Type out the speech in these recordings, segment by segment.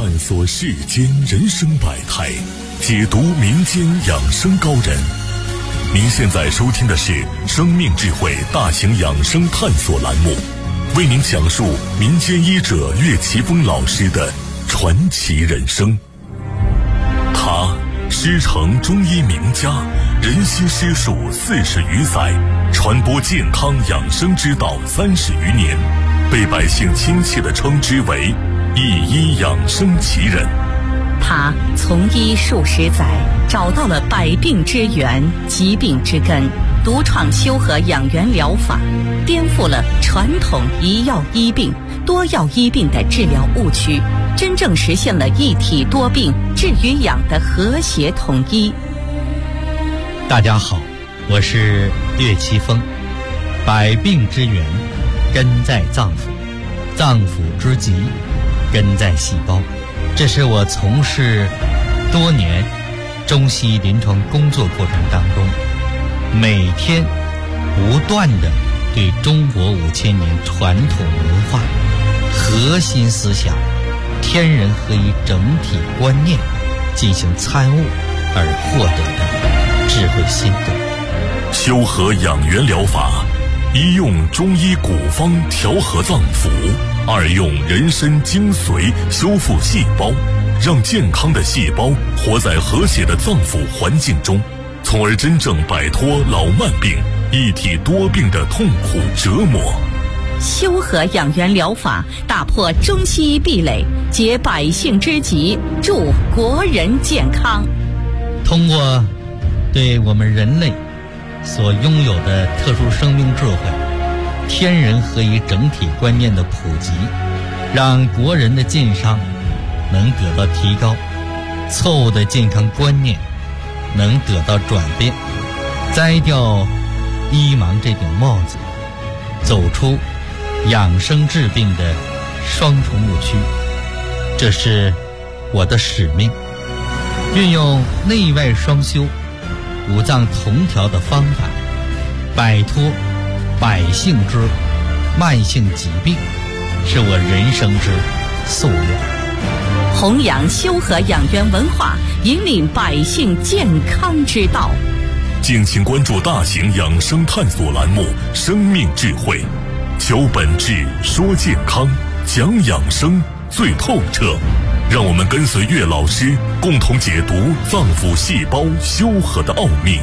探索世间人生百态，解读民间养生高人。您现在收听的是生命智慧大型养生探索栏目，为您讲述民间医者岳奇峰老师的传奇人生。他师承中医名家，人心师术40余载，传播健康养生之道30余年，被百姓亲切地称之为一医养生奇人。 他从医数十载，找到了百病之源、疾病之根，独创修和养元疗法，颠覆了传统一药医病、多药医病的治疗误区，真正实现了一体多病治与养的和谐统一。 大家好，我是岳奇峰。百病之源根在脏腑，脏腑之疾根在细胞。这是我从事多年中西医临床工作过程当中，每天不断地对中国5000年传统文化核心思想天人合一整体观念进行参悟而获得的智慧心得。 修和养元疗法，一用中医古方调和脏腑，二用人参精髓修复细胞，让健康的细胞活在和谐的脏腑环境中，从而真正摆脱老慢病、一体多病的痛苦折磨。 修和养元疗法打破中西医壁垒，解百姓之急，助国人健康。 通过对我们人类所拥有的特殊生命智慧、天人合一整体观念的普及，让国人的健康能得到提高，错误的健康观念能得到转变，摘掉医盲这顶帽子，走出养生治病的双重误区。这是我的使命，运用内外双修、五脏同调的方法，摆脱百姓之慢性疾病，是我人生之夙愿。 弘扬修和养元文化，引领百姓健康之道。 敬请关注大型养生探索栏目《生命智慧》，求本质，说健康，讲养生最透彻。让我们跟随岳老师，共同解读脏腑细胞修和的奥秘。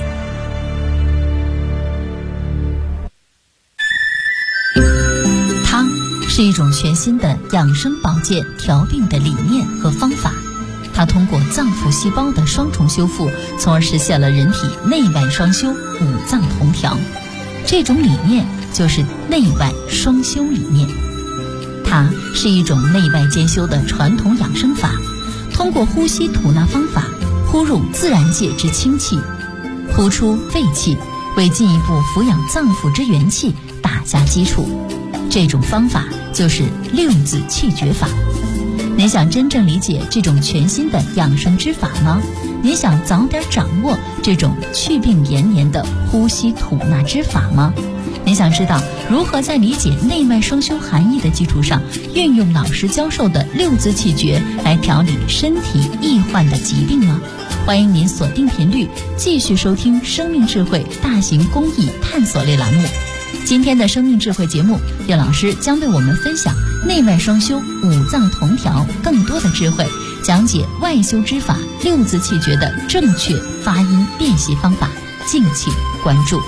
汤是一种全新的养生保健调病的理念和方法，它通过脏腑细胞的双重修复，从而实现了人体内外双修、五脏同调。这种理念就是内外双修理念。它是一种内外兼修的传统养生法，通过呼吸吐纳方法，呼入自然界之清气，呼出废气，为进一步抚养脏腑之元气打下基础。这种方法就是六字气绝法。您想真正理解这种全新的养生之法吗？您想早点掌握这种祛病延年的呼吸吐纳之法吗？您想知道如何在理解内外双修含义的基础上，运用老师教授的六字气诀来调理身体易患的疾病吗？欢迎您锁定频率，继续收听生命智慧大型公益探索类栏目。今天的生命智慧节目，岳老师将为我们分享内外双修、五脏同调更多的智慧，讲解外修之法六字气诀的正确发音练习方法，敬请关注。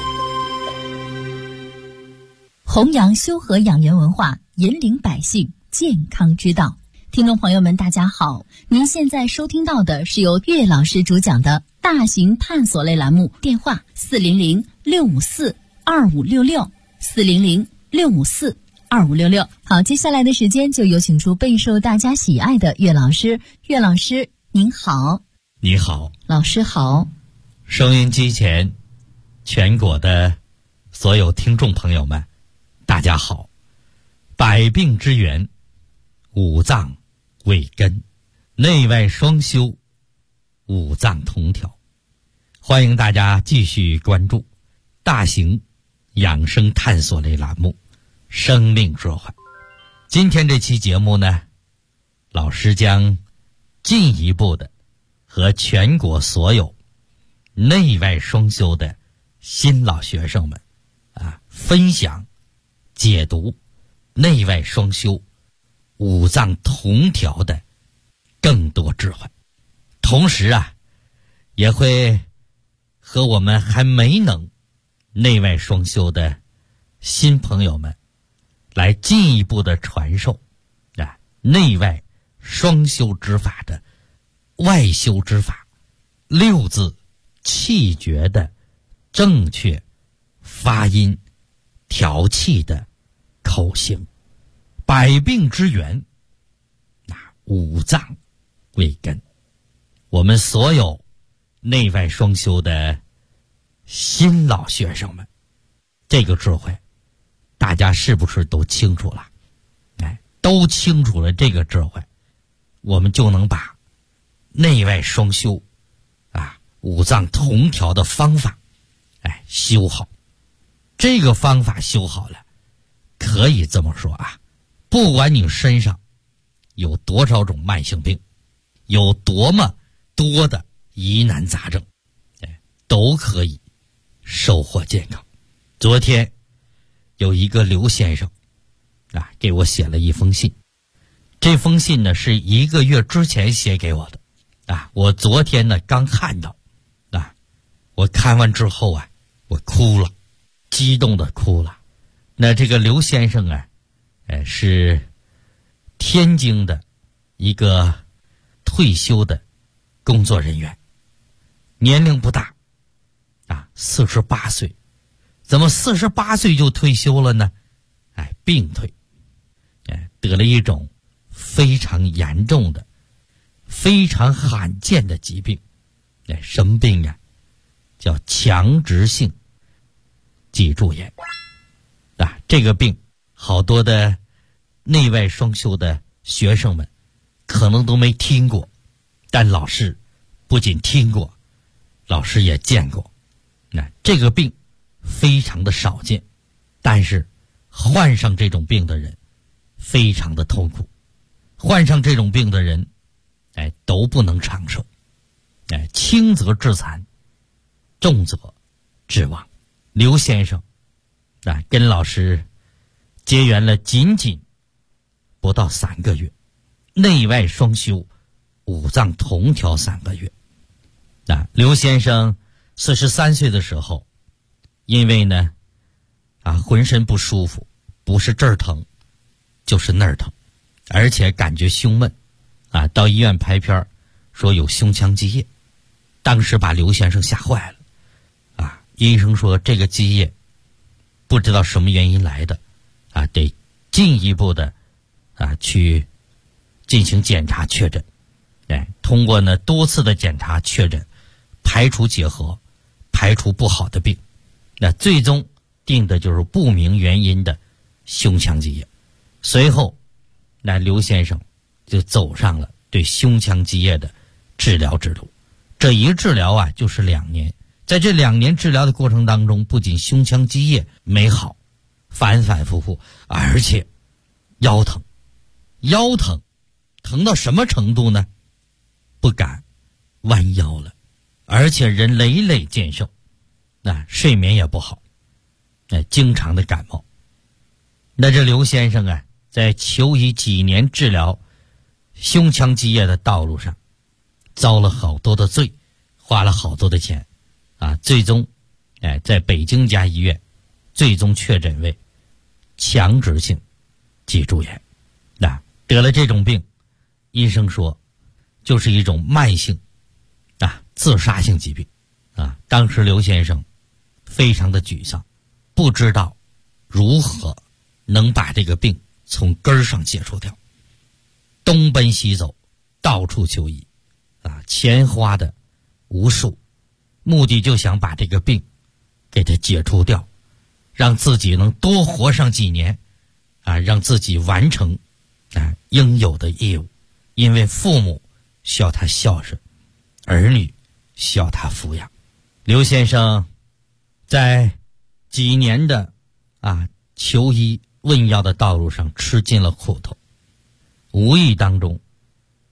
弘扬修和养元文化，引领百姓健康之道。听众朋友们大家好，您现在收听到的是由岳老师主讲的大型探索类栏目，电话400-654-2566，400-654-2566。好，接下来的时间就有请出备受大家喜爱的岳老师。岳老师您好。 你好。 老师好。 收音机前全国的所有听众朋友们大家好。百病之源，五脏为根，内外双修，五脏同调。欢迎大家继续关注大型养生探索类栏目生命智慧。今天这期节目呢，老师将进一步的和全国所有内外双修的新老学生们分享解读内外双修五脏同调的更多智慧。同时也会和我们还没能内外双修的新朋友们来进一步的传授内外双修之法的外修之法六字气诀的正确发音调气的口型。百病之源五脏为根。我们所有内外双修的新老学生们，这个智慧大家是不是都清楚了？都清楚了这个智慧，我们就能把内外双修五脏同调的方法修好。这个方法修好了，可以这么说不管你身上有多少种慢性病，有多么多的疑难杂症，都可以收获健康。昨天有一个刘先生给我写了一封信，这封信呢是1个月之前写给我的我昨天呢刚看到我看完之后我哭了，激动的哭了。那这个刘先生是天津的一个退休的工作人员，年龄不大48岁。怎么48岁就退休了呢？病退，得了一种非常严重的非常罕见的疾病。什么病叫强直性脊柱炎。这个病好多的内外双修的学生们可能都没听过，但老师不仅听过，老师也见过。这个病非常的少见，但是患上这种病的人非常的痛苦，患上这种病的人都不能长寿，轻则致残，重则致亡。刘先生跟老师结缘了仅仅不到3个月，内外双修五脏同调3个月。刘先生43岁的时候，因为呢浑身不舒服，不是这儿疼就是那儿疼，而且感觉胸闷到医院拍片说有胸腔积液。当时把刘先生吓坏了医生说这个积液不知道什么原因来的得进一步的去进行检查确诊。通过呢多次的检查确诊，排除结核，排除不好的病，那最终定的就是不明原因的胸腔积液。随后刘先生就走上了对胸腔积液的治疗之路。这一治疗就是2年。在这2年治疗的过程当中，不仅胸腔积液没好，反反复复，而且腰疼疼到什么程度呢？不敢弯腰了，而且人累累健瘦，睡眠也不好，经常的感冒。那这刘先生在求医几年治疗胸腔积液的道路上遭了好多的罪，花了好多的钱最终在北京家医院最终确诊为强直性脊柱炎。得了这种病，医生说就是一种慢性自杀性疾病当时刘先生非常的沮丧，不知道如何能把这个病从根儿上解除掉，东奔西走，到处求医钱花的无数，目的就想把这个病给它解除掉，让自己能多活上几年让自己完成应有的义务。因为父母需要他孝顺，儿女需要他抚养。刘先生在几年的求医问药的道路上吃尽了苦头，无意当中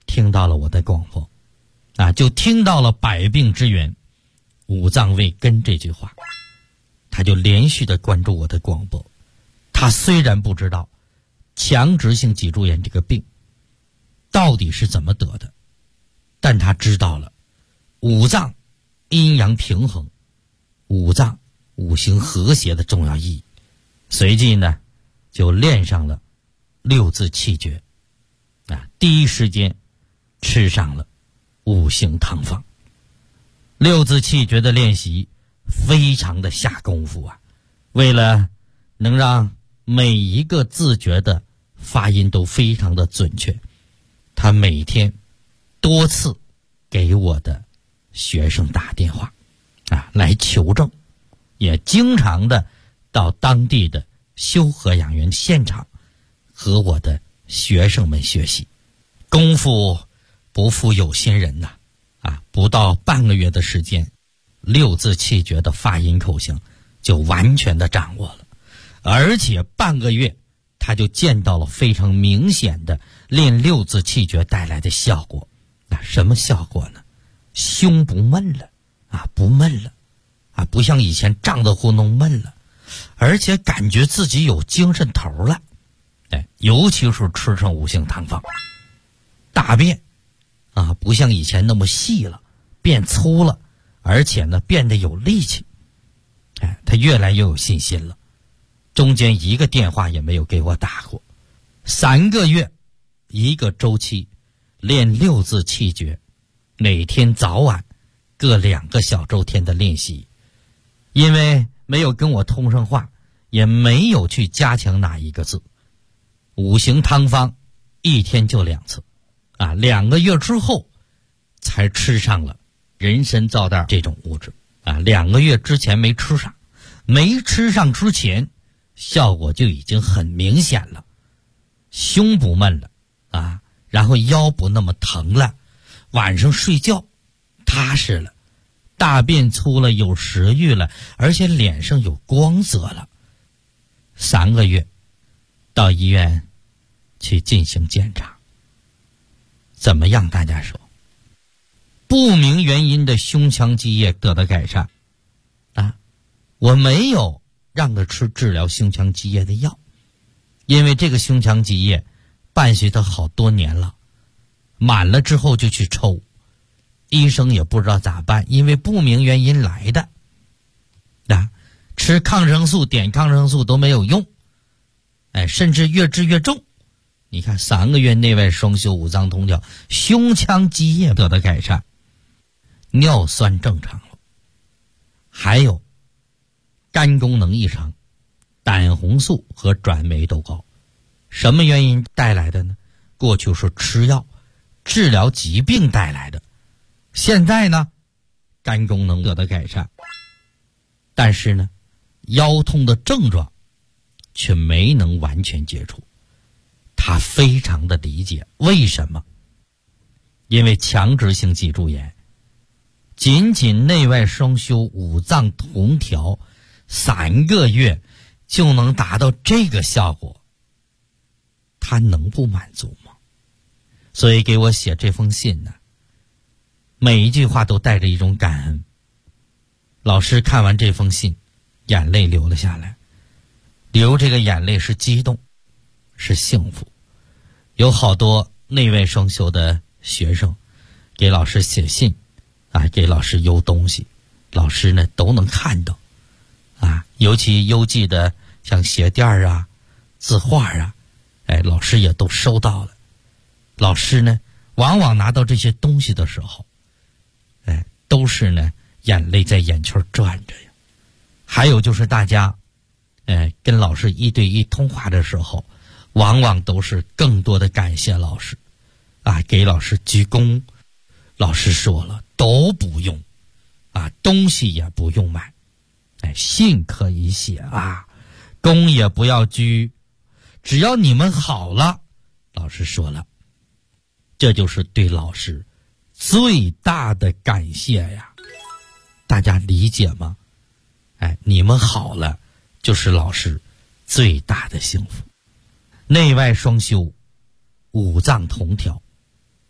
听到了我的广播，就听到了百病之源五脏未根这句话，他就连续的关注我的广播。他虽然不知道强直性脊柱炎这个病到底是怎么得的，但他知道了五脏阴阳平衡、五脏五行和谐的重要意义，随即呢就练上了六字气诀，第一时间吃上了五行汤方。六字气诀的练习非常的下功夫为了能让每一个字诀的发音都非常的准确，他每天多次给我的学生打电话来求证，也经常的到当地的修和养元现场和我的学生们学习。功夫不负有心人不到半个月的时间，六字气诀的发音口型就完全的掌握了，而且半个月他就见到了非常明显的练六字气诀带来的效果。什么效果呢？胸不闷了不闷了不像以前胀得糊弄闷了，而且感觉自己有精神头了。尤其是吃上五行汤方，大便不像以前那么细了，变粗了，而且呢变得有力气。他越来越有信心了，中间一个电话也没有给我打过。3个月一个周期练六字气诀，每天早晚各2个小周天的练习。因为没有跟我通上话，也没有去加强哪一个字，五行汤方一天就2次2个月之后才吃上了人参皂苷这种物质2个月之前没吃上，没吃上之前效果就已经很明显了，胸不闷了然后腰不那么疼了，晚上睡觉踏实了，大便粗了，有食欲了，而且脸上有光泽了。3个月到医院去进行检查，怎么样？大家说，不明原因的胸腔积液得到改善我没有让他吃治疗胸腔积液的药，因为这个胸腔积液伴随他好多年了，满了之后就去抽，医生也不知道咋办，因为不明原因来的吃抗生素点抗生素都没有用甚至越治越重。你看3个月内外双修五脏通调，胸腔积液得到改善，尿酸正常了，还有肝功能异常，胆红素和转酶都高。什么原因带来的呢？过去是吃药治疗疾病带来的，现在呢肝功能得到改善，但是呢腰痛的症状却没能完全解除。他非常的理解为什么，因为强直性脊柱炎仅仅内外双修五脏同调3个月就能达到这个效果，他能不满足吗？所以给我写这封信呢，每一句话都带着一种感恩。老师看完这封信眼泪流了下来，流这个眼泪是激动，是幸福。有好多内外双修的学生给老师写信给老师邮东西，老师呢都能看到尤其邮寄的像鞋垫字画老师也都收到了。老师呢往往拿到这些东西的时候都是呢眼泪在眼圈转着呀。还有就是大家跟老师1对1通话的时候，往往都是更多的感谢老师给老师鞠躬。老师说了都不用东西也不用买信可以写躬也不要鞠，只要你们好了。老师说了，这就是对老师最大的感谢呀，大家理解吗？你们好了就是老师最大的幸福。内外双修五脏同调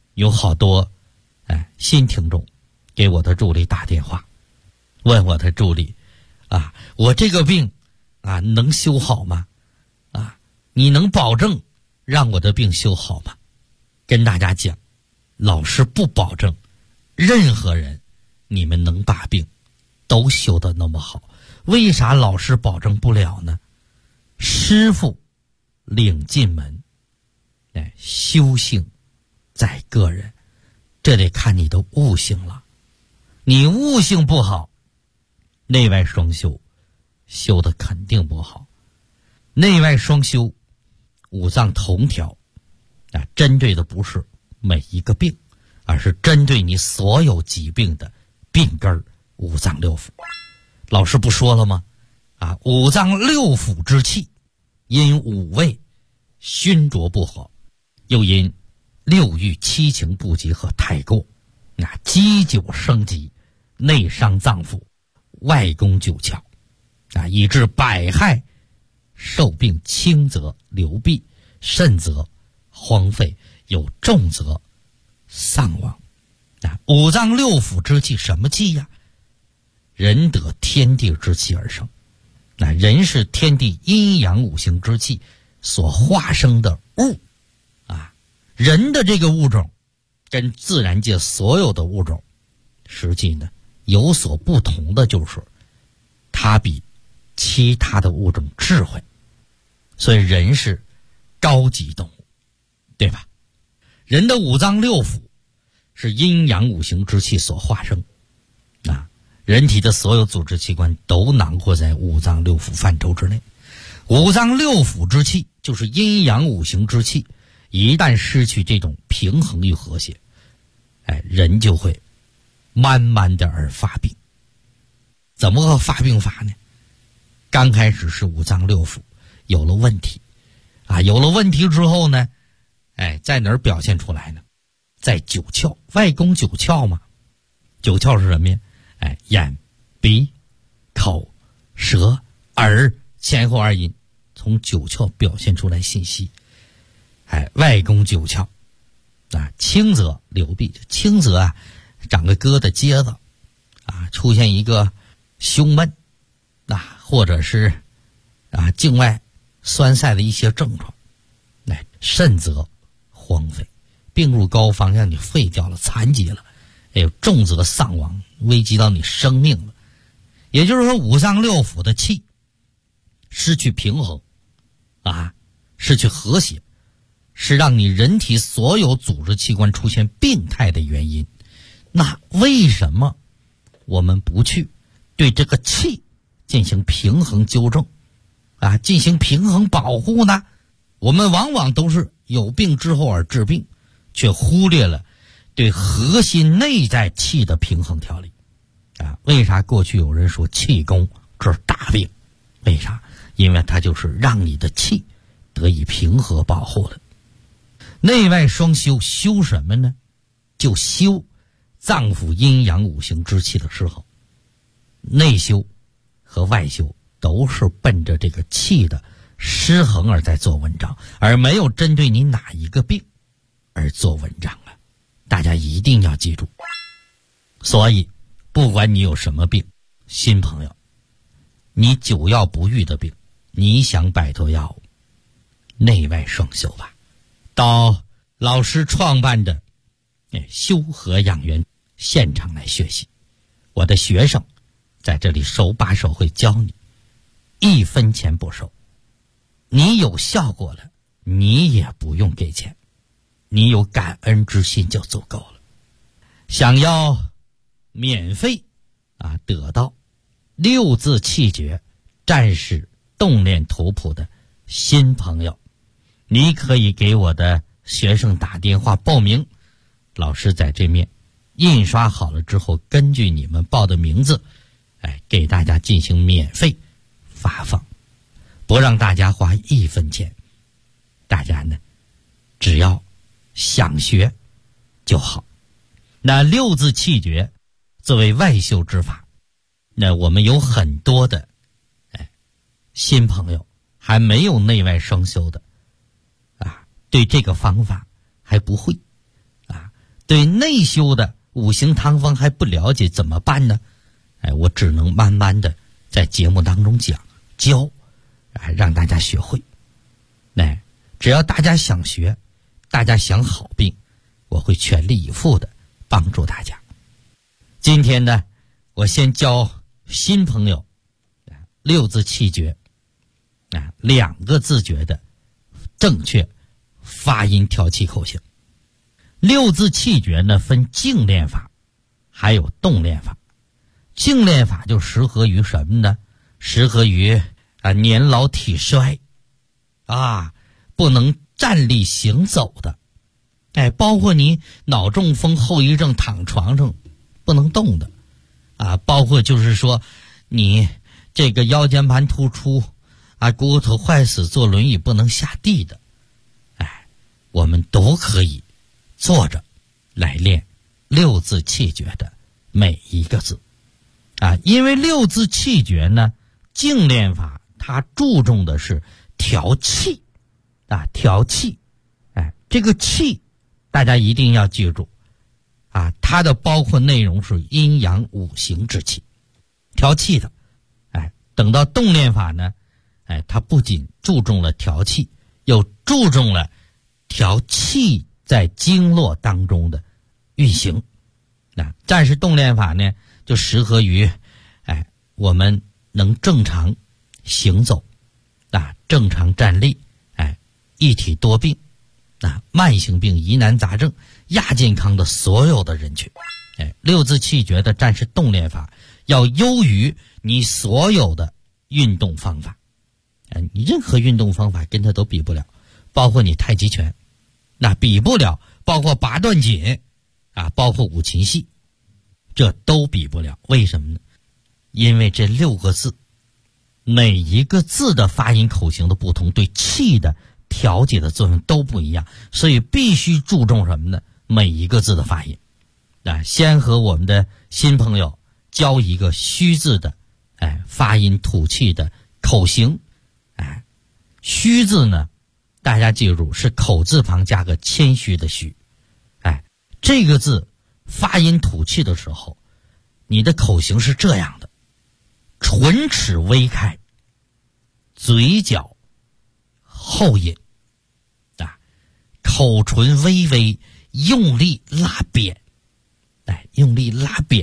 有好多新听众给我的助理打电话，问我的助理我这个病能修好吗？你能保证让我的病修好吗？跟大家讲，老师不保证任何人你们能把病都修得那么好。为啥老师保证不了呢？师傅领进门，修行在个人，这得看你的悟性了。你悟性不好，内外双修修的肯定不好。内外双修，五脏同调，针对的不是每一个病，而是针对你所有疾病的病根五脏六腑。老师不说了吗？五脏六腑之气，因五味熏浊不好，又因六欲七情不及和太过，积久生疾，内伤脏腑，外攻九窍，以致百害，受病轻则流弊，甚则荒废，有重则丧亡。五脏六腑之气什么气呀？人得天地之气而生，人是天地阴阳五行之气所化生的物人的这个物种跟自然界所有的物种实际呢有所不同的，就是它比其他的物种智慧，所以人是高级动物，对吧？人的五脏六腑是阴阳五行之气所化生人体的所有组织器官都囊括在五脏六腑范畴之内。五脏六腑之气就是阴阳五行之气，一旦失去这种平衡与和谐，人就会慢慢的而发病。怎么个发病法呢？刚开始是五脏六腑有了问题有了问题之后呢，在哪儿表现出来呢？在九窍，外攻九窍嘛。九窍是什么呀？眼、鼻、口、舌、耳，前后二阴，从九窍表现出来信息。外攻九窍轻则流弊，轻则长个疙瘩疖子出现一个胸闷或者是境外栓塞的一些症状，甚则荒废，病入膏肓，让你废掉了，残疾了，重则丧亡，危及到你生命了。也就是说，五脏六腑的气失去平衡失去和谐，是让你人体所有组织器官出现病态的原因。那为什么我们不去对这个气进行平衡纠正进行平衡保护呢？我们往往都是有病之后而治病，却忽略了对核心内在气的平衡调理为啥过去有人说气功这是大病？为啥？因为它就是让你的气得以平和保护的。内外双修，修什么呢？就修脏腑阴阳五行之气的时候，内修和外修都是奔着这个气的失衡而在做文章，而没有针对你哪一个病而做文章大家一定要记住。所以不管你有什么病，新朋友，你久药不愈的病，你想摆脱药物，内外双修吧。到老师创办的修和养元现场来学习，我的学生在这里手把手会教你，1分钱不收。你有效果了，你也不用给钱，你有感恩之心就足够了。想要免费得到6字气诀战士动练图谱的新朋友，你可以给我的学生打电话报名，老师在这面印刷好了之后，根据你们报的名字给大家进行免费发放，不让大家花1分钱。大家呢只要想学就好。那6字气诀作为外修之法，那我们有很多的新朋友还没有内外双修的对这个方法还不会对内修的五行汤方还不了解怎么办呢？我只能慢慢的在节目当中讲教，让大家学会。只要大家想学，大家想好病，我会全力以赴的帮助大家。今天呢，我先教新朋友六字气诀，2个字诀的正确发音调气口型。六字气诀呢，分静练法还有动练法。静练法就适合于什么呢？适合于年老体衰不能站立行走的，包括你脑中风后遗症躺床上不能动的包括就是说你这个腰间盘突出骨头坏死坐轮椅不能下地的，我们都可以坐着来练六字气诀的每一个字因为六字气诀呢，静练法它注重的是调气调气这个气大家一定要记住它的包括内容是阴阳五行之气，调气的等到动练法呢它不仅注重了调气，又注重了调气在经络当中的运行。战士动练法呢，就适合于我们能正常行走正常站立一体多病慢性病疑难杂症亚健康的所有的人群。六字气诀的战士动练法要优于你所有的运动方法你任何运动方法跟它都比不了，包括你太极拳比不了，包括八段锦包括五禽戏，这都比不了。为什么呢？因为这6个字每一个字的发音口型的不同，对气的调节的作用都不一样，所以必须注重什么呢？每一个字的发音先和我们的新朋友教一个虚字的发音吐气的口型虚字呢，大家记住是口字旁加个谦虚的虚这个字发音吐气的时候，你的口型是这样的：唇齿微开，嘴角后引口唇微微用力拉扁用力拉扁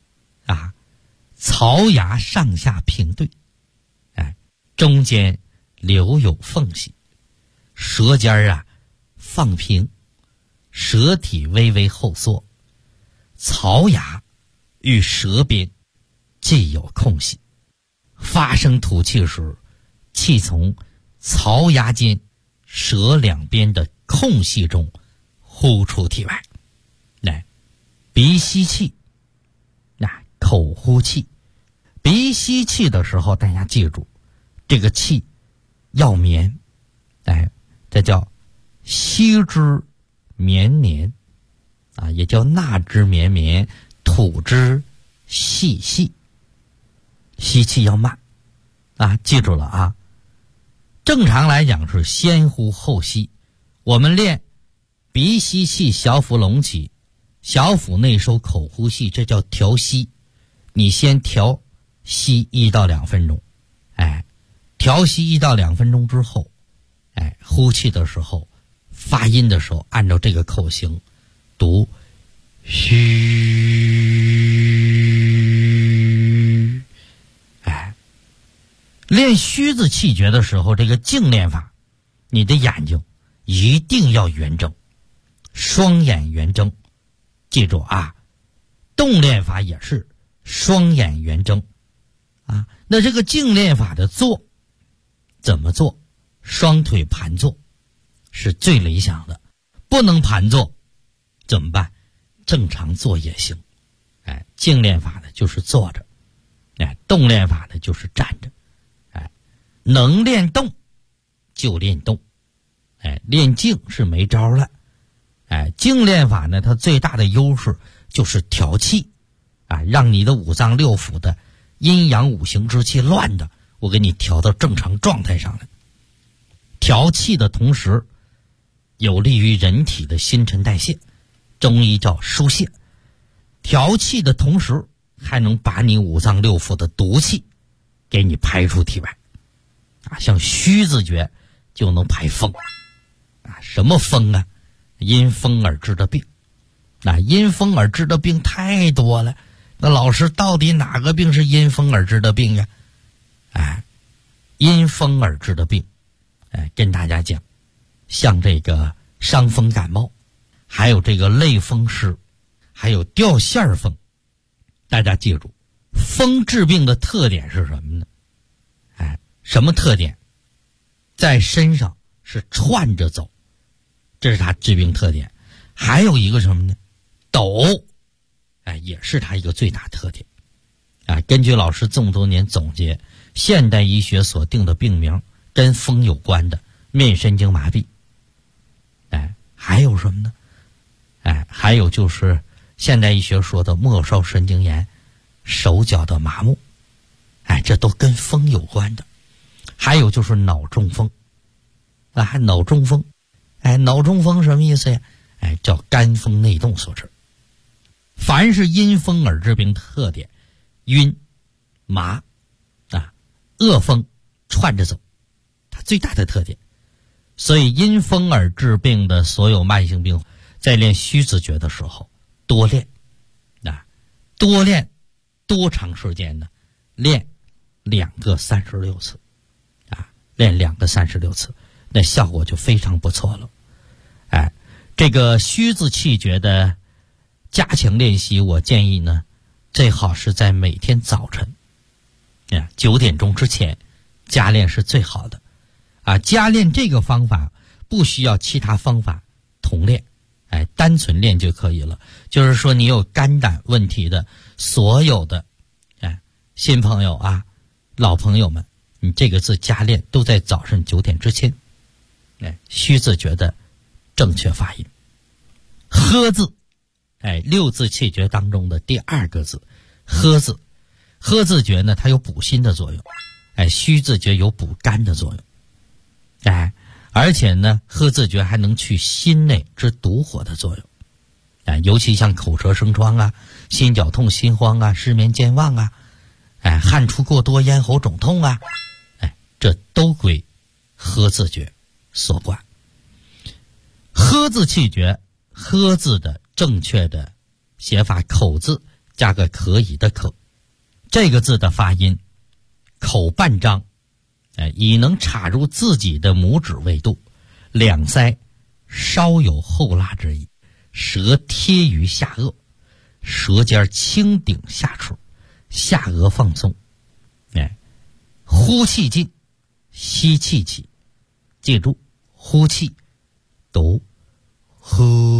槽牙上下平对中间留有缝隙，舌尖放平，舌体微微后缩，槽牙与舌边既有空隙，发声吐气时，气从槽牙间舌两边的空隙中呼出体外。鼻吸气口呼气。鼻吸气的时候，大家记住这个气要绵这叫吸之绵绵也叫纳之绵绵，吐之细细。吸气要慢记住了正常来讲是先呼后吸，我们练鼻吸气，小腹隆起，小腹内收，口呼气，这叫调息。你先调息1到2分钟调息1到2分钟之后呼气的时候，发音的时候按照这个口型读虚。练虚字气诀的时候，这个静练法你的眼睛一定要圆睁，双眼圆睁。记住动练法也是双眼圆睁那这个静练法的坐怎么做？双腿盘坐是最理想的，不能盘坐怎么办？正常坐也行静练法的就是坐着动练法的就是站着能练动就练动练静是没招了静练法呢，它最大的优势就是调气让你的五脏六腑的阴阳五行之气乱的，我给你调到正常状态上来。调气的同时有利于人体的新陈代谢， 中医叫疏泄，调气的同时还能把你五脏六腑的毒气给你排出体外啊，像虚字诀就能排风啊。什么风啊？因风而治的病。那因风而治的病太多了，那老师到底哪个病是因风而治的病呀？因风而治的病，跟大家讲，像这个伤风感冒，还有这个类风湿，还有掉线风。大家记住，风治病的特点是什么呢？什么特点？在身上是串着走，这是它治病特点。还有一个什么呢？抖，也是它一个最大特点。根据老师这么多年总结，现代医学所定的病名跟风有关的，面神经麻痹。还有什么呢？还有就是现代医学说的末梢神经炎、手脚的麻木，这都跟风有关的。还有就是脑中风，脑中风，脑中风什么意思呀？叫肝风内动所致。凡是因风而治病特点，晕、麻、恶风串着走，它最大的特点。所以因风而治病的所有慢性病，在练虚字诀的时候多练，多练多长时间呢？练2个36次，练2个36次，那效果就非常不错了。这个虚字气诀的加强练习，我建议呢，最好是在每天早晨9点钟之前加练是最好的。加练这个方法不需要其他方法同练，单纯练就可以了。就是说你有肝胆问题的所有的新朋友老朋友们，你这个字加练都在早上9点之前。虚字诀的正确发音，呵字，6字气诀当中的第2个字，呵字。呵字诀呢，它有补心的作用，虚字诀有补肝的作用，而且呢，呵字诀还能去心内之毒火的作用，尤其像口舌生疮心绞痛、心慌失眠健忘汗出过多、咽喉肿痛这都归呵字诀所管。呵字气诀，呵字的正确的写法，口字加个可以的可，这个字的发音口半张，以能插入自己的拇指为度，两腮稍有后拉之意，舌贴于下颚，舌尖轻顶下齿，下颚放松，呼气进，吸气起，记住呼气读呼，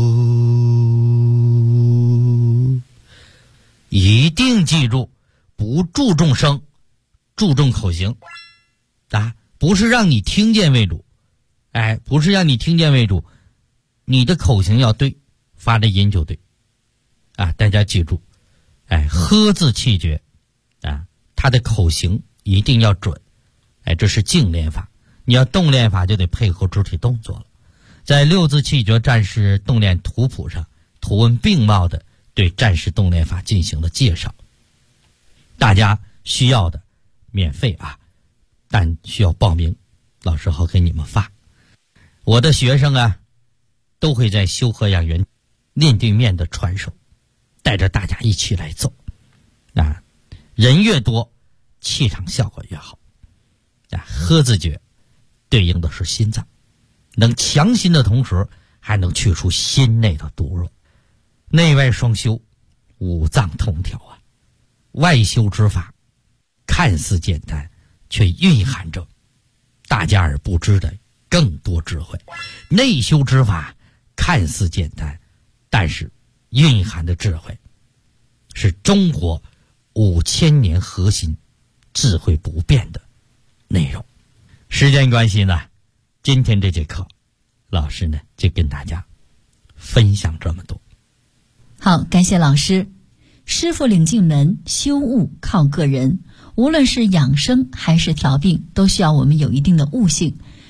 一定记住不注重声，注重口型不是让你听见为主，不是让你听见为主，你的口型要对，发的音就对大家记住呵字气诀它的口型一定要准，这是静练法。你要动练法就得配合肢体动作了。在6字气诀战士动练图谱上，图文并茂的对战士动练法进行了介绍，大家需要的免费但需要报名，老师好给你们发。我的学生都会在修和养元面对面的传授，带着大家一起来走人越多气场效果越好呵字诀对应的是心脏，能强心的同时还能去除心内的毒弱，内外双修，五脏同调外修之法看似简单，却蕴含着大家而不知的更多智慧。内修之法看似简单，但是蕴含的智慧是中国5000年核心智慧不变的内容。时间关系呢，今天这节课老师呢就跟大家分享这么多。 好，感谢老师。师傅领进门，修悟靠个人。无论是养生还是调病，都需要我们有一定的悟性。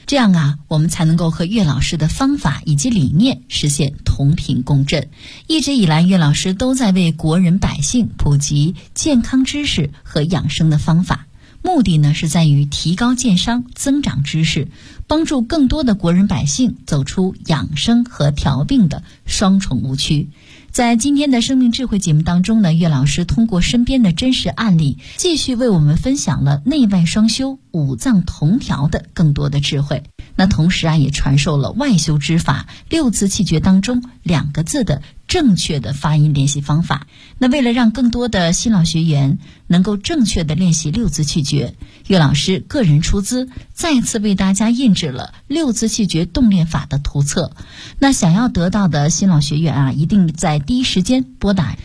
这样啊，我们才能够和岳老师的方法以及理念实现同频共振。一直以来，岳老师都在为国人百姓普及健康知识和养生的方法，目的呢是在于提高健商、增长知识，帮助更多的国人百姓走出养生和调病的双重误区。在今天的生命智慧节目当中呢，岳老师通过身边的真实案例，继续为我们分享了内外双修、五脏同调的更多的智慧。那同时啊，也传授了外修之法六字气诀当中2个字的正确的发音练习方法。那为了让更多的新老学员能够正确的练习六字气诀，岳老师个人出资再次为大家印制了六字气诀动练法的图册。那想要得到的新老学员啊，一定在第一时间拨打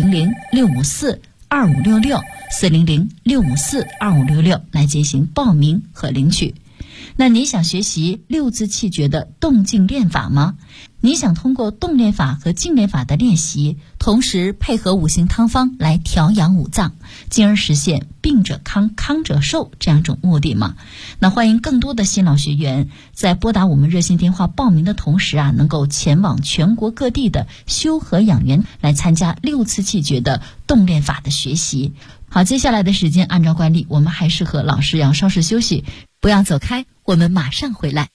400-654-2566，400-654-2566来进行报名和领取。那你想学习六字气诀的动静练法吗？你想通过动练法和静练法的练习，同时配合五行汤方来调养五脏，进而实现病者康、康者寿这样一种目的吗？那欢迎更多的新老学员在拨打我们热线电话报名的同时啊，能够前往全国各地的修和养元来参加六字气诀的动练法的学习。好，接下来的时间按照惯例，我们还是和老师要稍事休息，不要走开，我们马上回来。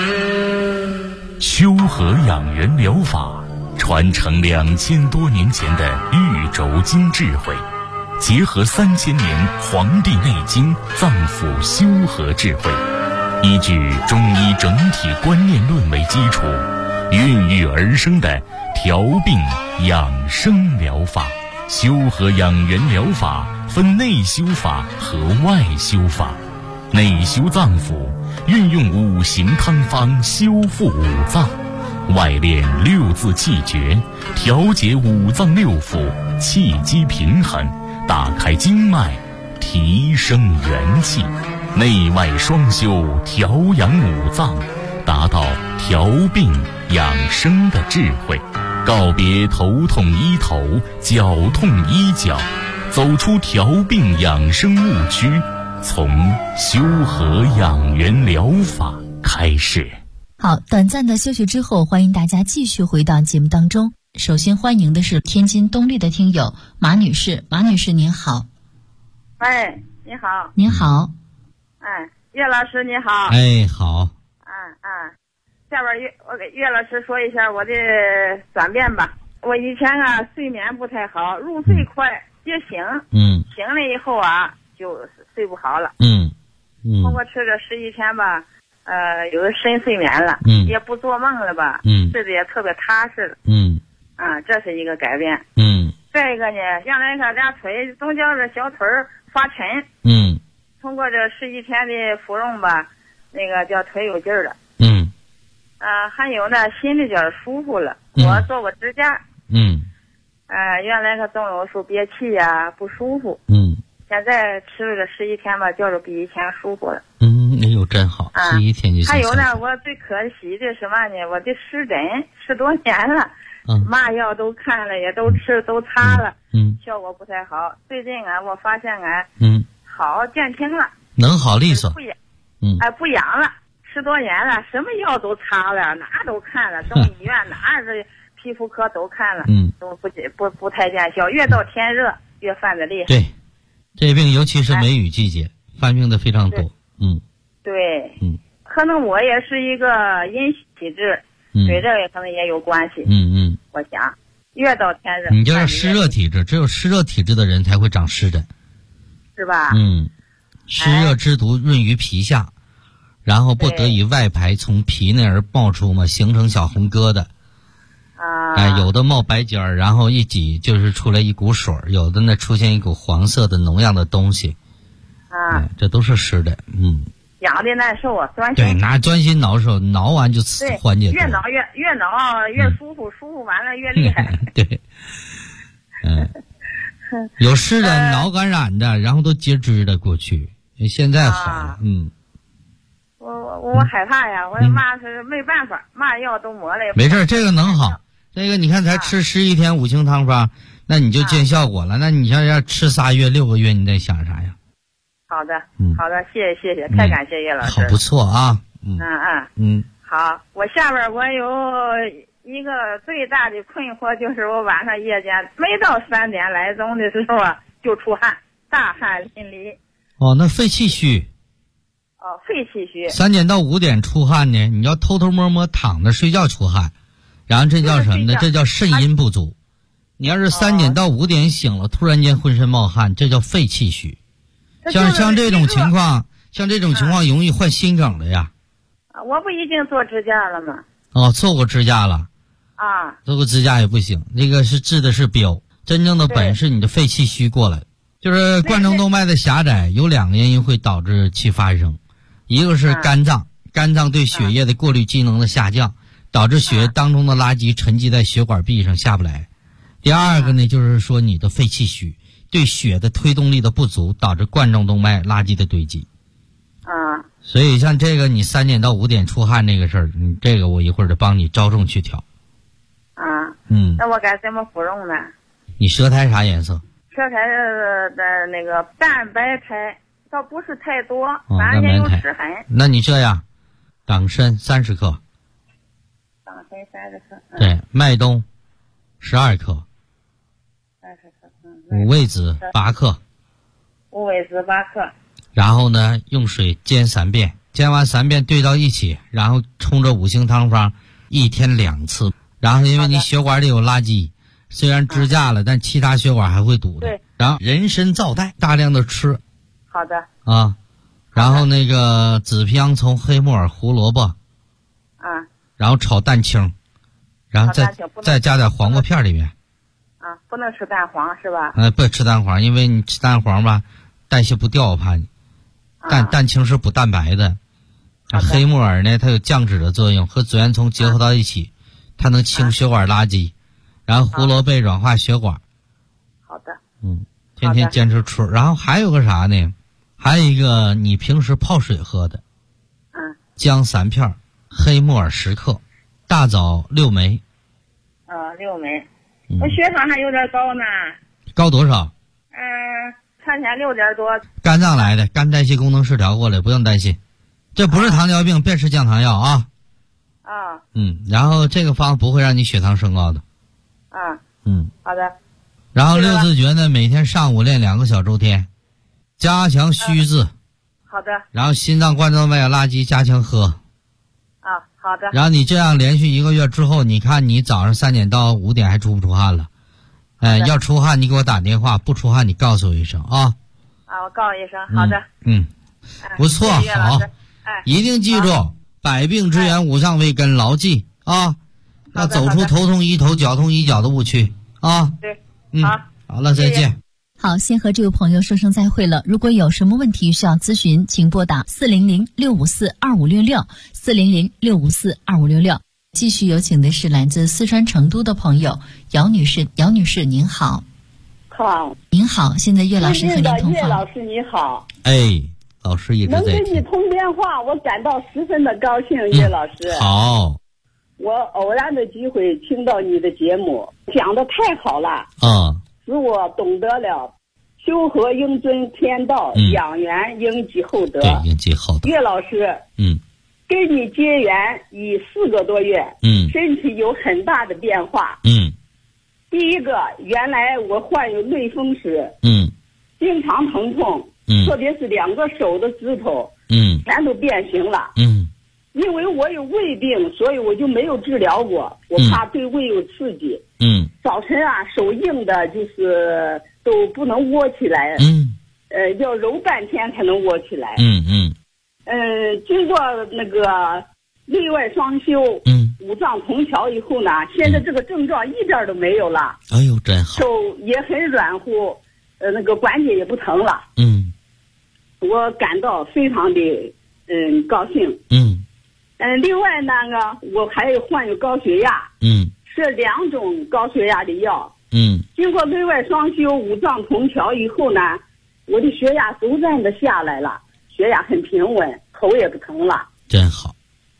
修和养元疗法传承2000多年前的玉轴经智慧，结合3000年《黄帝内经》脏腑修和智慧，依据中医整体观念论为基础，孕育而生的调病养生疗法。修和养元疗法分内修法和外修法。内修脏腑，运用五行汤方修复五脏；外练六字气诀，调节五脏六腑，气机平衡，打开经脉，提升元气。内外双修，调养五脏，达到调病养生的智慧。告别头痛医头，脚痛医脚，走出调病养生误区，从修和养元疗法开始。 好，短暂的休息之后，欢迎大家继续回到节目当中。首先欢迎的是天津东丽的听友马女士。马女士您好。 哎，你好。 您好。 哎，岳老师你好。 哎，好。 下边我给岳老师说一下我的转变吧。我以前啊睡眠不太好，入睡快，接醒，醒了以后啊就睡不好了。通过吃这11天吧，有的深睡眠了，也不做梦了吧，睡得也特别踏实了。这是一个改变。再一个呢，原来他俩腿总觉着小腿发沉。通过这11天的服用吧，那个叫腿有劲儿了。还有呢，心里边舒服了。我做过指甲。原来他总有说憋气呀，不舒服。现在吃了这11天吧，觉着比以前舒服了。 哎呦，真好！11天就。 还有呢，我最可惜的什么呢？我的湿疹10多年了，嘛药都看了，也都吃都擦了，效果不太好。最近啊，我发现好减轻了， 能好利索。 不痒了。10多年了，什么药都擦了，哪都看了，中医院哪是皮肤科都看了，都不太见效。越到天热越犯的厉害。对， 这病尤其是梅雨季节，犯病的非常多。 对，可能我也是一个阴体质，对这个可能也有关系。我想越到天热， 你就是湿热体质，只有湿热体质的人才会长湿疹， 是吧？ 湿热之毒润于皮下。然后不得已外排，从皮内而冒出嘛，形成小红疙瘩。有的冒白尖儿，然后一挤就是出来一股水，有的呢出现一股黄色的脓样的东西。这都是湿的。 痒的难受啊，钻心。 对，拿钻心挠手，挠完就缓解。 越挠越舒服，舒服完了越厉害。 对。有湿的、脑感染的，然后都截肢的过去，现在好了。 我害怕呀，我嘛是没办法，嘛药都抹了。 没事，这个能好。这个你看才吃11天五行汤方，那你就见效果了。那你要吃3月6个月，你在想啥呀？ 好的，谢谢，太感谢叶老师。 好不错啊。 好，我下边我有一个最大的困惑，就是我晚上夜间每到3点来钟的时候啊，就出汗，大汗淋漓。 哦，那肺气虚。 哦，肺气虚。 3点到5点出汗呢，你要偷偷摸摸躺着睡觉出汗，然后这叫什么呢？这叫肾阴不足。你要是3点到5点醒了，突然间浑身冒汗，这叫肺气虚。像这种情况，容易患心梗的呀。 我不已经做支架了吗？ 哦，做过支架了。 啊， 做过支架也不行，那个是治的是标，真正的本是你的肺气虚过来。就是冠状动脉的狭窄有2个原因会导致其发生，一个是肝脏对血液的过滤机能的下降，导致血液当中的垃圾沉积在血管壁上下不来。第二个呢，就是说你的肺气虚对血的推动力的不足，导致冠状动脉垃圾的堆积。所以像这个你3点到5点出汗这个事儿，这个我一会儿就帮你着重去调。 那我该怎么服用呢？ 你舌苔啥颜色？ 舌苔的那个淡白苔，倒不是太多，反正也有湿痕。 那你这样，党参30克。 党参30克。 对，麦冬12克。五味子8克。 五味子8克。 然后呢，用水煎3遍，煎完3遍兑到一起，然后冲着5行汤方，1天2次。然后因为你血管里有垃圾，虽然支架了，但其他血管还会堵的。然后人参皂苷大量的吃。 好的。 然后那个紫皮洋葱、黑木耳、胡萝卜。然后炒蛋清，然后再加点黄瓜片里面。 不能吃蛋黄是吧？ 不吃蛋黄，因为你吃蛋黄吧，代谢不掉，我怕你。蛋清是补蛋白的。黑木耳呢，它有降脂的作用，和紫圆葱结合到一起，它能清血管垃圾。然后胡萝卜软化血管。 好的。 天天坚持吃。然后还有个啥呢？还有一个你平时泡水喝的。姜3片，黑木耳10克，大枣6枚。 6枚。我血糖还有点高呢。 高多少？ 3天6点多。 肝脏来的，肝代谢功能失调过来，不用担心。这不是糖尿病，别吃降糖药啊。然后这个方不会让你血糖升高的。 好的。 然后6字诀呢，每天上午练2个小周天，加强虚字。 好的。 然后心脏冠状脉垃圾加强喝。 好的。 然后你这样连续1个月之后，你看你早上3点到5点还出不出汗了？要出汗你给我打电话，不出汗你告诉我一声啊。 我告诉一声。好的。 不错，好。一定记住，百病之源五脏为根，牢记啊。要走出头痛医头，脚痛医脚的误区啊。 对。 好了，再见。 好，先和这位朋友说声再会了。如果有什么问题需要咨询，请拨打400-654-2566，400-654-2566。继续有请的是来自四川成都的朋友姚女士。姚女士您好。 好。 您好，现在岳老师和您通话。 岳老师你好。 老师一直在听。 能跟你通电话，我感到十分的高兴。岳老师。 好。 我偶然的机会听到你的节目，讲的太好了。使我懂得了修和应遵天道，养元应积厚德。 对，应积厚德。 岳老师，跟你结缘已4个多月，身体有很大的变化。第一个，原来我患有类风湿，经常疼痛，特别是2个手的指头，全都变形了。因为我有胃病，所以我就没有治疗过，我怕对胃有刺激。早晨手硬的，就是都不能窝起来。要揉半天才能窝起来。经过那个内外双修，五脏同调以后呢，现在这个症状一点都没有了。 哎呦，真好。 手也很软乎，那个关节也不疼了。我感到非常的高兴。另外呢，我还患有高血压。吃2种高血压的药。经过内外双修、五脏同调以后呢，我的血压逐渐的下来了，血压很平稳，头也不疼了。 真好。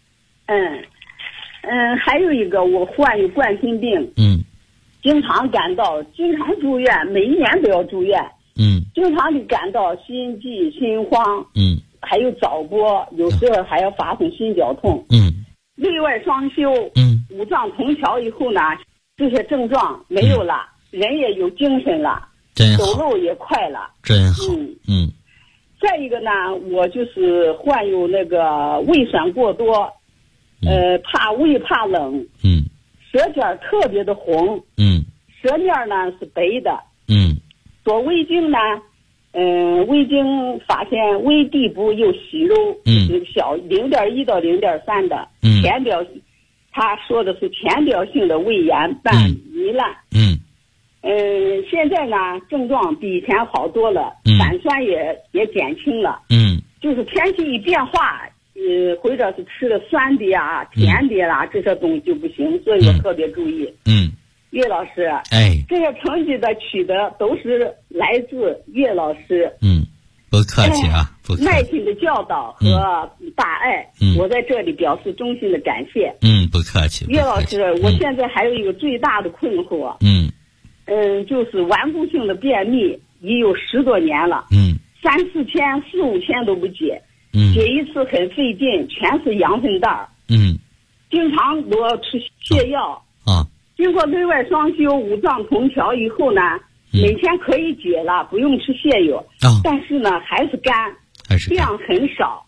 还有一个，我患有冠心病。经常住院，每一年都要住院。经常的感到心悸、心慌。 还有早搏，有时候还要发生心绞痛。内外双修，五脏同调以后呢，这些症状没有了，人也有精神了， 真好， 走路也快了， 真好。 再一个呢，我就是患有那个胃酸过多，怕胃怕冷，舌尖特别的红，舌面呢是白的，做胃镜呢，胃镜发现胃底部有息肉，小0.1到0.3的，浅表，他说的是浅表性的胃炎伴糜烂，现在呢症状比以前好多了，胆酸也减轻了，就是天气一变化，或者是吃的酸的呀、甜的啦，这些东西就不行，所以我特别注意。岳老师，这些成绩的取得都是来自岳老师。 不客气啊，不客气。 耐心的教导和大爱，我在这里表示衷心的感谢。 不客气。 岳老师，我现在还有一个最大的困惑，就是顽固性的便秘，已有10多年了，3、4天、4、5天都不解，解一次很费劲，全是羊粪蛋儿，经常都要吃泻药啊。经过内外双修、五脏同调以后呢，每天可以解了，不用吃泻药，但是呢还是干，量很少。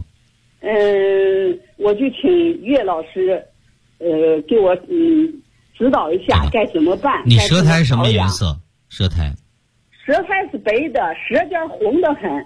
我就请岳老师，给我指导一下该怎么办。 你舌苔什么颜色？舌苔是白的，舌尖红得很。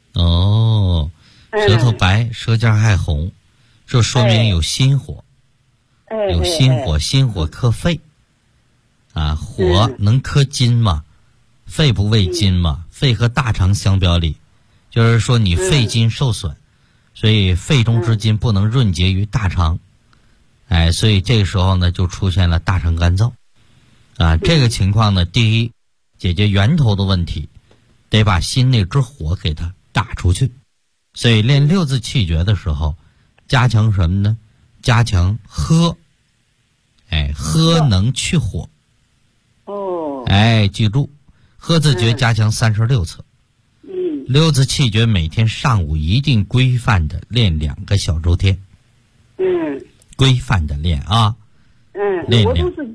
舌头白，舌尖还红，这说明有心火。有心火，心火克肺啊，火能克筋嘛，肺不为筋嘛，肺和大肠相表里，就是说你肺筋受损，所以肺中之筋不能润结于大肠，所以这个时候呢就出现了大肠干燥啊。这个情况呢，第一，解决源头的问题，得把心内之火给它打出去，所以练6字气诀的时候，加强什么呢？加强喝，喝能去火。记住，喝字诀加强36次。6字气诀每天上午一定规范的练2个小周天。规范的练啊。 我都是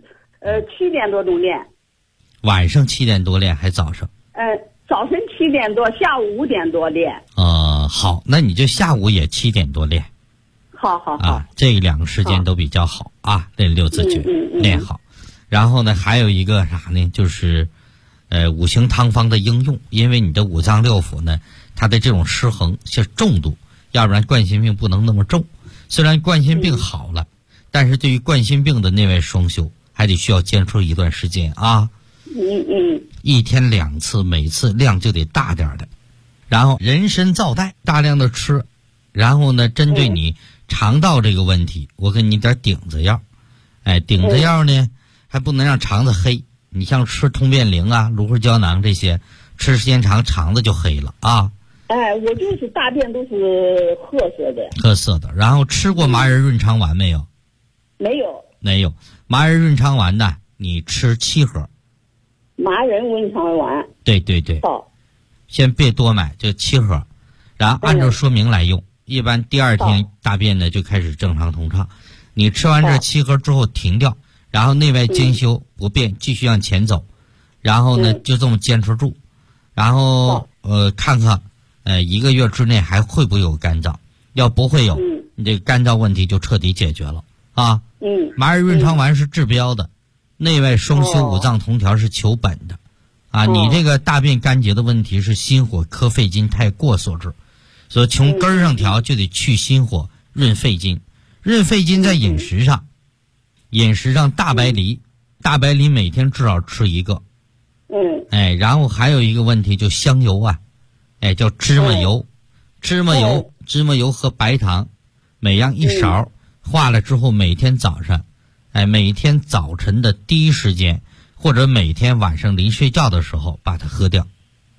7点多钟练。 晚上7点多练还早上？ 早晨7点多，下午5点多练。 好，那你就下午也7点多练。 好啊，这2个时间都比较好啊，练6字诀练好。然后呢，还有一个啥呢？就是五行汤方的应用，因为你的五脏六腑呢，它的这种失衡是重度，要不然冠心病不能那么重。虽然冠心病好了，但是对于冠心病的内外双修，还得需要坚持一段时间啊。1天2次，每次量就得大点的。然后人参皂苷大量的吃，然后呢，针对你肠道这个问题，我给你点顶子药。顶子药呢，还不能让肠子黑。你像吃通便灵啊、芦荟胶囊这些，吃时间长，肠子就黑了啊。 我就是大便都是褐色的。 褐色的。然后吃过麻仁润肠丸没有？ 没有。 没有。麻仁润肠丸呢，你吃7盒。 麻仁润肠丸。 对。好。先别多买，就7盒，然后按照说明来用。一般第2天大便呢就开始正常通畅。你吃完这7盒之后停掉，然后内外兼修不变，继续向前走，然后呢就这么坚持住，然后看看1个月之内还会不会有干燥，要不会有，你这个干燥问题就彻底解决了啊。麻仁润肠丸是治标的，内外双修五脏同调是求本的啊。你这个大便干结的问题是心火克肺经太过所致，所以从根儿上调就得去心火，润肺经。润肺经在饮食上，大白梨每天至少吃1个。然后还有一个问题就香油啊，叫芝麻油。芝麻油和白糖每样1勺，化了之后每天早上，每天早晨的第一时间，或者每天晚上临睡觉的时候把它喝掉。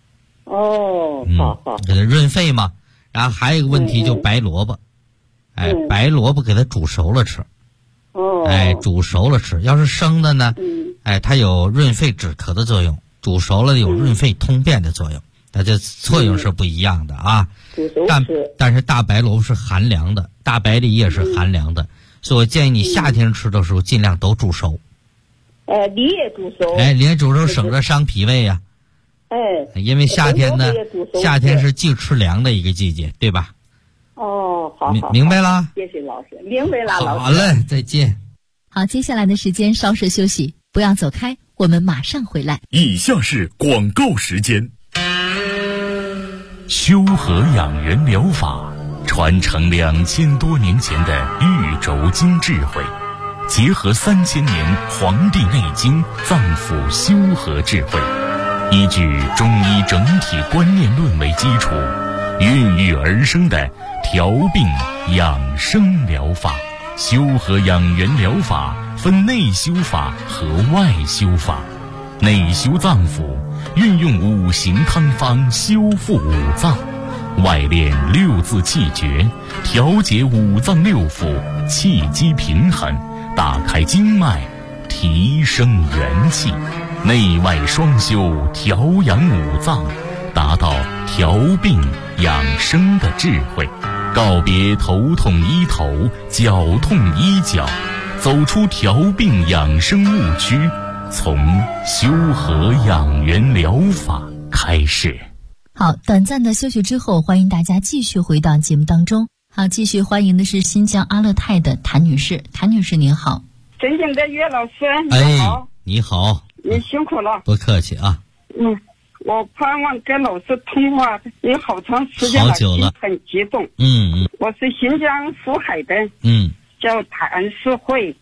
好。 给它润肺嘛。然后还有一个问题就白萝卜。白萝卜给它煮熟了吃。煮熟了吃。要是生的呢，它有润肺止咳的作用；煮熟了有润肺通便的作用。 它的作用是不一样的啊。但是大白萝卜是寒凉的，大白梨也是寒凉的，所以我建议你夏天吃的时候尽量都煮熟。 梨也煮熟。 梨也煮熟，省着伤脾胃呀。因为夏天呢，夏天是忌吃凉的一个季节，对吧？ 好， 明白了。 谢谢老师，明白了，老师。 好嘞，再见。 好，接下来的时间稍事休息，不要走开，我们马上回来。 以下是广告时间。修和养元疗法传承2000多年前的玉轴经智慧，结合3000年《黄帝内经》脏腑修和智慧，依据中医整体观念论为基础，孕育而生的调病养生疗法。修和养元疗法分内修法和外修法。内修脏腑，运用5行汤方修复五脏；外练6字气诀，调节五脏六腑，气机平衡，打开经脉，提升元气。内外双修，调养五脏，达到调病养生的智慧。告别头痛医头，脚痛医脚，走出调病养生误区，从修和养元疗法开始。 好，短暂的休息之后，欢迎大家继续回到节目当中。好，继续欢迎的是新疆阿勒泰的谭女士。谭女士您好。 尊敬的岳老师你好。 你好。 你辛苦了。 不客气啊。 我盼望跟老师通话有好长时间了， 好久了， 很激动。我是新疆福海的，叫谭世慧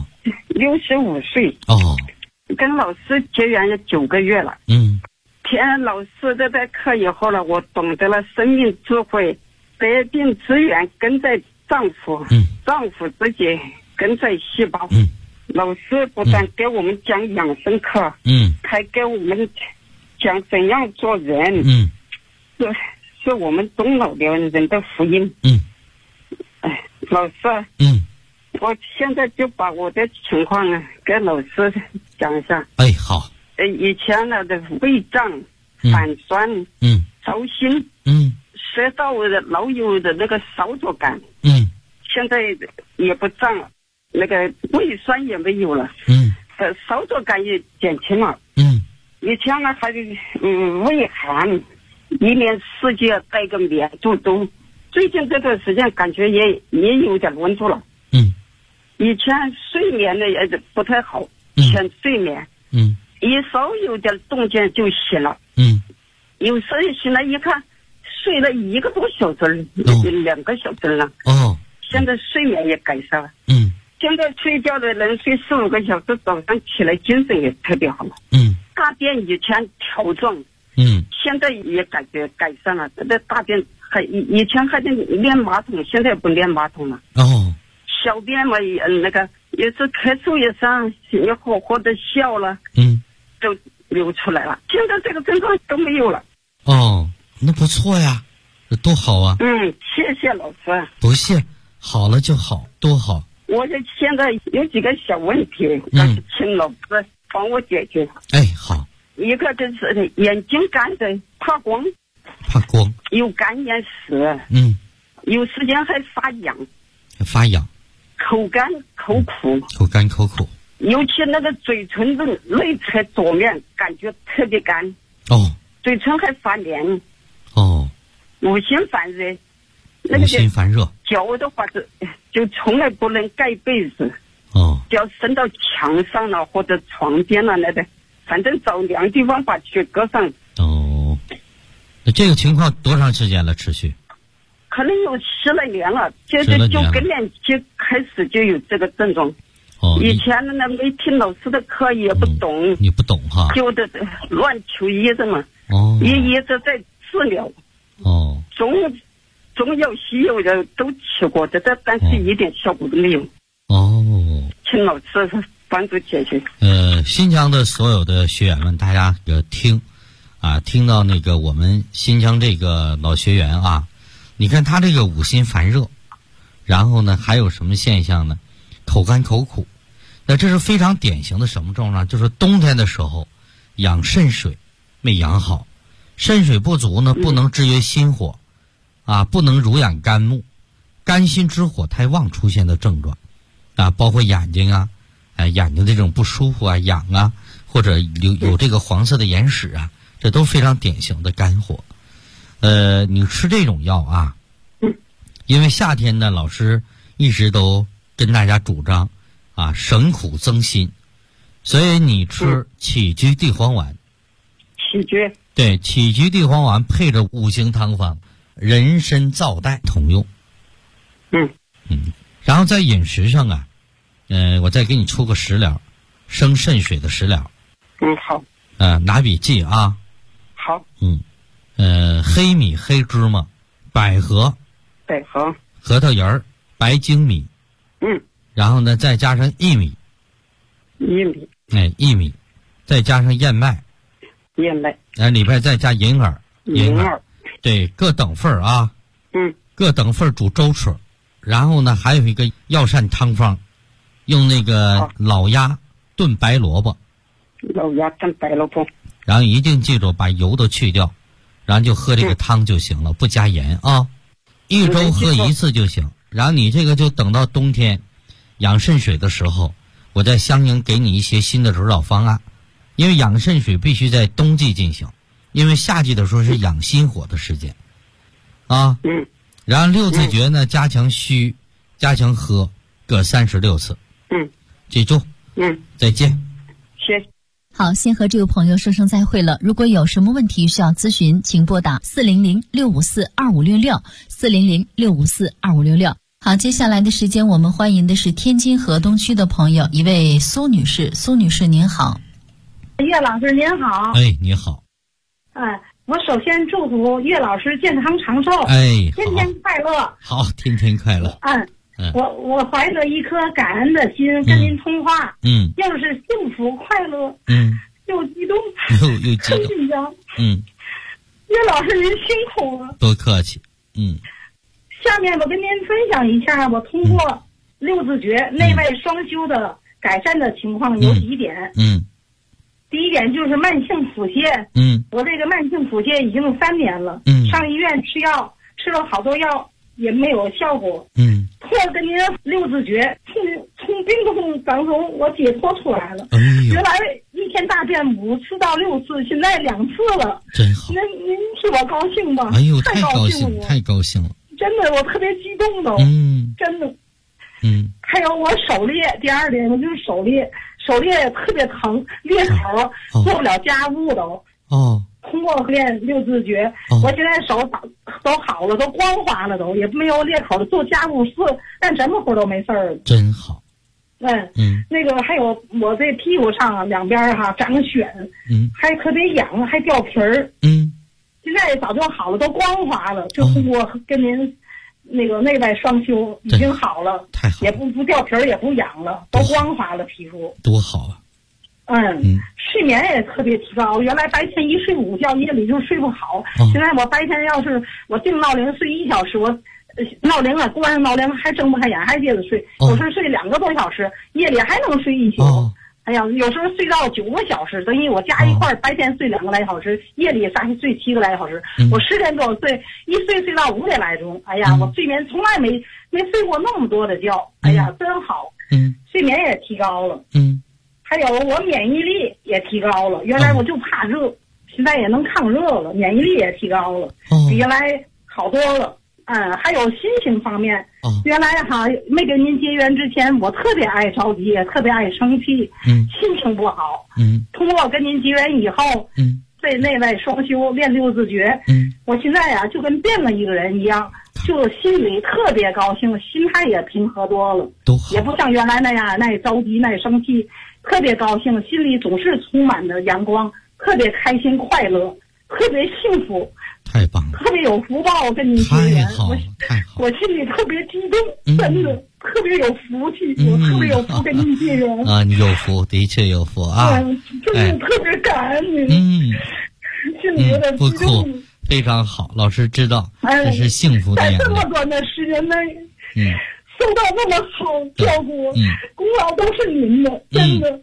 ，65岁，跟老师结缘也9个月了。听老师的课以后呢，我懂得了生命智慧，百病之源根在脏腑，脏腑之结根在细胞。老师不但给我们讲养生课，还给我们讲怎样做人，是我们中老年人的福音。老师，我现在就把我的情况跟老师讲一下。 好。 以前的胃胀、反酸、糟心，舌道的老有的那个烧灼感，现在也不胀了，那个胃酸也没有了，烧灼感也减轻了。以前呢还胃寒，一年四季带个棉肚兜，最近这段时间感觉也有点温度了。以前睡眠呢也不太好，浅睡眠，一稍有点动静就醒了。有时候醒来一看，睡了1个多小时，2个小时了。现在睡眠也改善了。现在睡觉的能睡4、5个小时，早上起来精神也特别好了。大便以前条状，现在也感觉改善了。这大便以前还得连马桶，现在不连马桶了。小便嘛也那个也是咳嗽也上，也火火的笑了，都流出来了。现在这个症状都没有了。 那不错呀，这多好啊。 谢谢老师。 不谢，好了就好，多好。 我这现在有几个小问题，请老师帮我解决。 好。 一个就是眼睛干的怕光，有干眼屎，有时间还发痒，口干口苦，尤其那个嘴唇的内侧左面感觉特别干，嘴唇还发黏，五行烦热， 五行烦热， 脚的话就从来不能盖被子，只要伸到墙上了或者床边了那个，反正找凉地方把脚搁上。 那这个情况多长时间了？持续？ 可能有10来年了，就是9个年级开始就有这个症状。以前呢没听老师的课也不懂， 你不懂哈， 就的乱求医的嘛。一直在治疗。中药西药的都吃过的，但是一点效果都没有。请老师帮助解决。 新疆的所有的学员们，大家听到那个我们新疆这个老学员啊，你看他这个五心烦热，然后呢还有什么现象呢？口干口苦。那这是非常典型的什么症状？就是冬天的时候养肾水没养好， 肾水不足呢，不能制约心火，不能濡养肝木，肝心之火太旺出现的症状，包括眼睛眼睛这种不舒服痒或者有这个黄色的眼屎这都非常典型的肝火。你吃这种药因为夏天呢，老师一直都跟大家主张省苦增辛，所以你吃杞菊地黄丸。 杞菊， 对，杞菊地黄丸配着5行汤方人参皂苷同用。然后在饮食上我再给你出个食疗，生肾水的食疗。 好。 拿笔记啊。 好。 黑米、黑芝麻、百合、核桃仁、白粳米。然后呢，再加上薏米。薏米，再加上燕麦。里边再加银耳。对，各等份各等份煮粥吃。然后呢，还有一个药膳汤方，用那个老鸭炖白萝卜。然后一定记住把油都去掉，然后就喝这个汤就行了，不加盐1周喝1次就行。然后你这个就等到冬天养肾水的时候，我再相应给你一些新的指导方案。因为养肾水必须在冬季进行，因为夏季的时候是养心火的时间然后6字诀呢，加强虚，加强喝，各36次。记住。再见。 谢谢。 好，先和这位朋友说声再会了。如果有什么问题需要咨询，请拨打400-654-2566，400-654-2566。好，接下来的时间我们欢迎的是天津河东区的朋友，一位苏女士。苏女士您好。 岳老师您好。 你好。 我首先祝福岳老师健康长寿，天天快乐。 好，天天快乐。 我怀着一颗感恩的心跟您通话，又是幸福快乐，又激动， 又激动， 紧张。岳老师您辛苦了。 多客气。 下面我跟您分享一下，我通过6字诀内外双修的改善的情况有几点。第一点就是慢性腹泻。我这个慢性腹泻已经3年了。上医院吃药，吃了好多药也没有效果。通过跟您6字诀，从病痛当中我解脱出来了。原来一天大便5次到6次，现在2次了。 真好。 您替我高兴吧？ 太高兴了，太高兴了。 真的，我特别激动的。真的。还有我手裂，第2点我就是手裂特别疼，裂口做不了家务都。通过练6字诀，我现在手都好了，都光滑了，都也没有裂口了，做家务事干什么活都没事儿。 真好。 那个还有我这屁股上两边长癣，还特别痒，还掉皮儿。现在早就好了，都光滑了，就通过跟您那个内外双修已经好了， 太好了， 也不掉皮儿，也不痒了，都光滑了皮肤， 多好啊！ 睡眠也特别提高，原来白天一睡午觉，夜里就睡不好。现在我白天要是我定闹铃睡1小时，我闹铃了关上闹铃还睁不开眼，还接着睡，有时候睡2个多小时，夜里还能睡1宿。哎呀，有时候睡到9个小时，等于我加一块白天睡2个来小时，夜里睡7个来小时。我10点多睡，一睡到5点来钟。哎呀，我睡眠从来没睡过那么多的觉。哎呀，真好。睡眠也提高了。还有我免疫力也提高了。原来我就怕热，现在也能抗热了，免疫力也提高了，比原来好多了。还有心情方面，原来没跟您结缘之前，我特别爱着急，也特别爱生气，心情不好。通过跟您结缘以后，在内外双修练6字诀，我现在就跟变了一个人一样，就心里特别高兴，心态也平和多了，也不像原来那样那着急那生气，特别高兴，心里总是充满着阳光，特别开心快乐，特别幸福。 太棒了， 特别有福报，跟您结缘， 太好， 我心里特别激动，真的特别有福气，我特别有福跟您结缘你有福，的确有福真的特别感恩您，心里有点激动。 非常好，老师知道这是幸福的眼泪。 在这么短的时间内，受到那么好照顾，功劳都是您的，真的。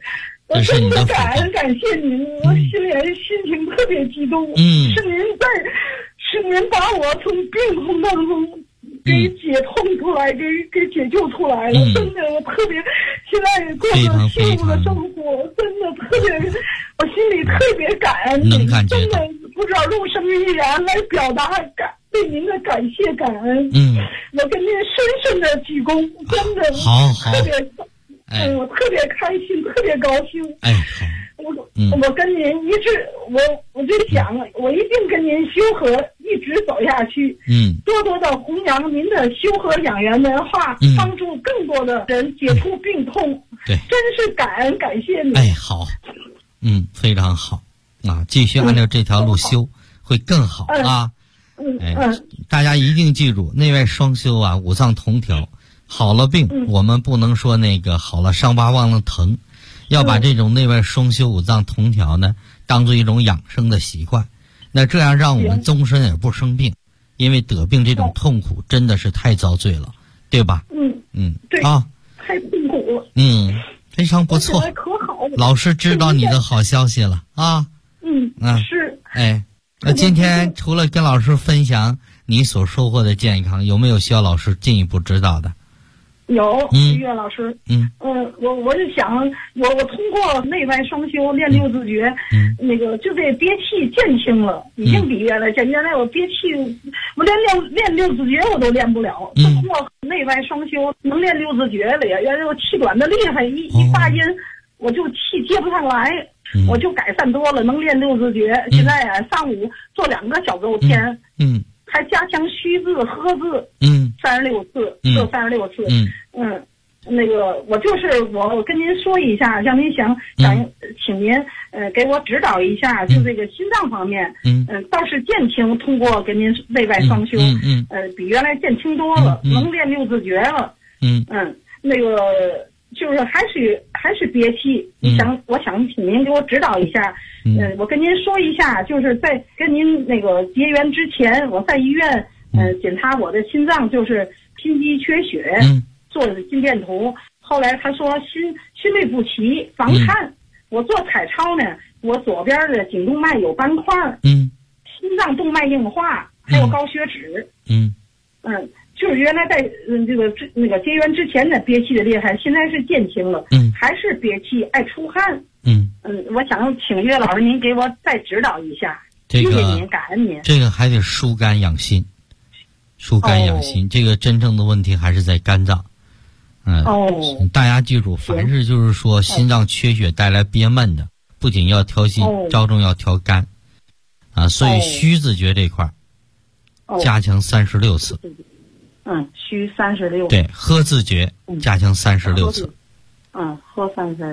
这是你的福报。 感谢您，我心情特别激动。是您把我从病痛当中给解痛出来，给解救出来了。真的，我特别现在过着幸福的生活，真的特别，我心里特别感恩。 能感觉到。 真的不知道用什么语言来表达对您的感谢感恩。我跟您深深的鞠躬，真的好特别。我特别开心，特别高兴。我跟您一直，我就想，我一定跟您修和一直走下去。多多的弘扬您的修和养元文化，帮助更多的人解除病痛。 对， 真是感恩感谢您。 好，非常好啊！继续按照这条路修，会更好啊。大家一定记住，内外双修啊，五脏同调。好了病，我们不能说那个好了伤疤忘了疼，要把这种内外双修五脏同调呢，当做一种养生的习惯。那这样让我们终身也不生病，因为得病这种痛苦真的是太遭罪了，对吧？ 对啊， 太痛苦了。 非常不错。 可好了， 老师知道你的好消息了啊。 是。 那今天除了跟老师分享你所收获的健康，有没有需要老师进一步指导的？ 有，岳老师。我是想，我通过内外双修练六字诀，那个就这憋气减轻了，已经比原来减。原来我憋气，我练六字诀我都练不了，通过内外双修能练六字诀了呀。原来我气短的厉害，一发音我就气接不上来，我就改善多了，能练六字诀。现在上午做2个小周天，还加强虚字、喝字，36次，做36次。那个我跟您说一下，让您想请您给我指导一下，就这个心脏方面，倒是减轻，通过跟您内外双修，比原来减轻多了，能练六字诀了。那个就是还是憋气，我想请您给我指导一下。我跟您说一下，就是在跟您那个结缘之前，我在医院检查我的心脏，就是心肌缺血，做的心电图。后来他说心律不齐，房颤。我做彩超呢，我左边的颈动脉有斑块，心脏动脉硬化，还有高血脂。就是原来在那个结缘之前的憋气的厉害，现在是减轻了，还是憋气爱出汗。我想请岳老师您给我再指导一下，谢谢您，感恩您。 这个还得疏肝养心，这个真正的问题还是在肝脏。大家记住，凡是就是说心脏缺血带来憋闷的，不仅要调心，着重要调肝所以虚字诀这块加强36次。 虚36。 对，喝字诀加强36次。 喝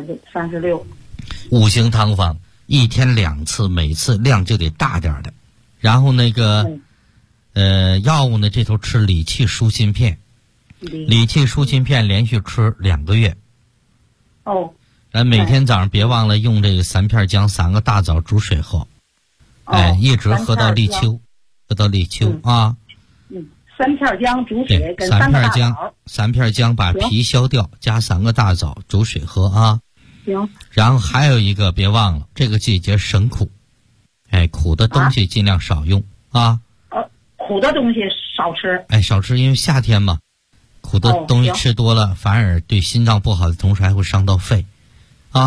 36。 五行汤方1天2次，每次量就得大点的。然后那个药物呢，这头吃理气舒心片，理气舒心片连续吃2个月。每天早上别忘了用这个3片姜3个大枣煮水喝，一直喝到立秋，啊。 3片姜煮水跟3个大枣 ，3片姜把皮削掉，加3个大枣煮水喝啊。 行。 然后还有一个别忘了，这个季节省苦，苦的东西尽量少用啊。 苦的东西少吃。 少吃，因为夏天嘛，苦的东西吃多了，反而对心脏不好的同时还会伤到肺。